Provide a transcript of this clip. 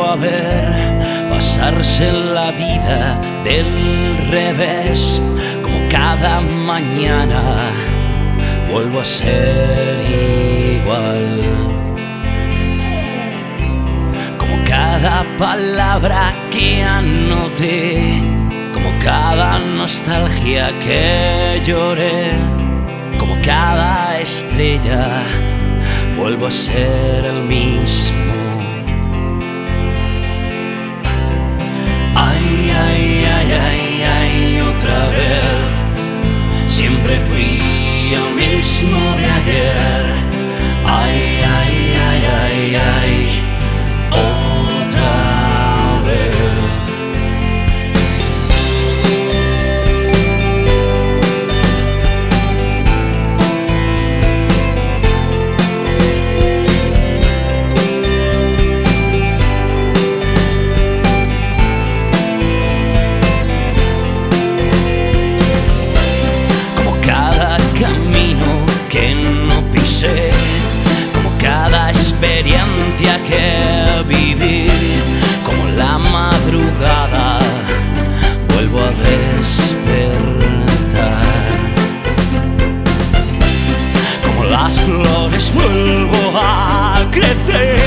a ver pasarse la vida del revés, como cada mañana vuelvo a ser igual, como cada palabra que anoté, como cada nostalgia que lloré, como cada estrella vuelvo a ser el mismo. Ay, ay, ay, ay, ay, otra vez. Siempre fui el mismo de ayer. Ay, ay, ay, ay, ay, otra vez. Como cada experiencia que viví, como la madrugada vuelvo a despertar, como las flores vuelvo a crecer.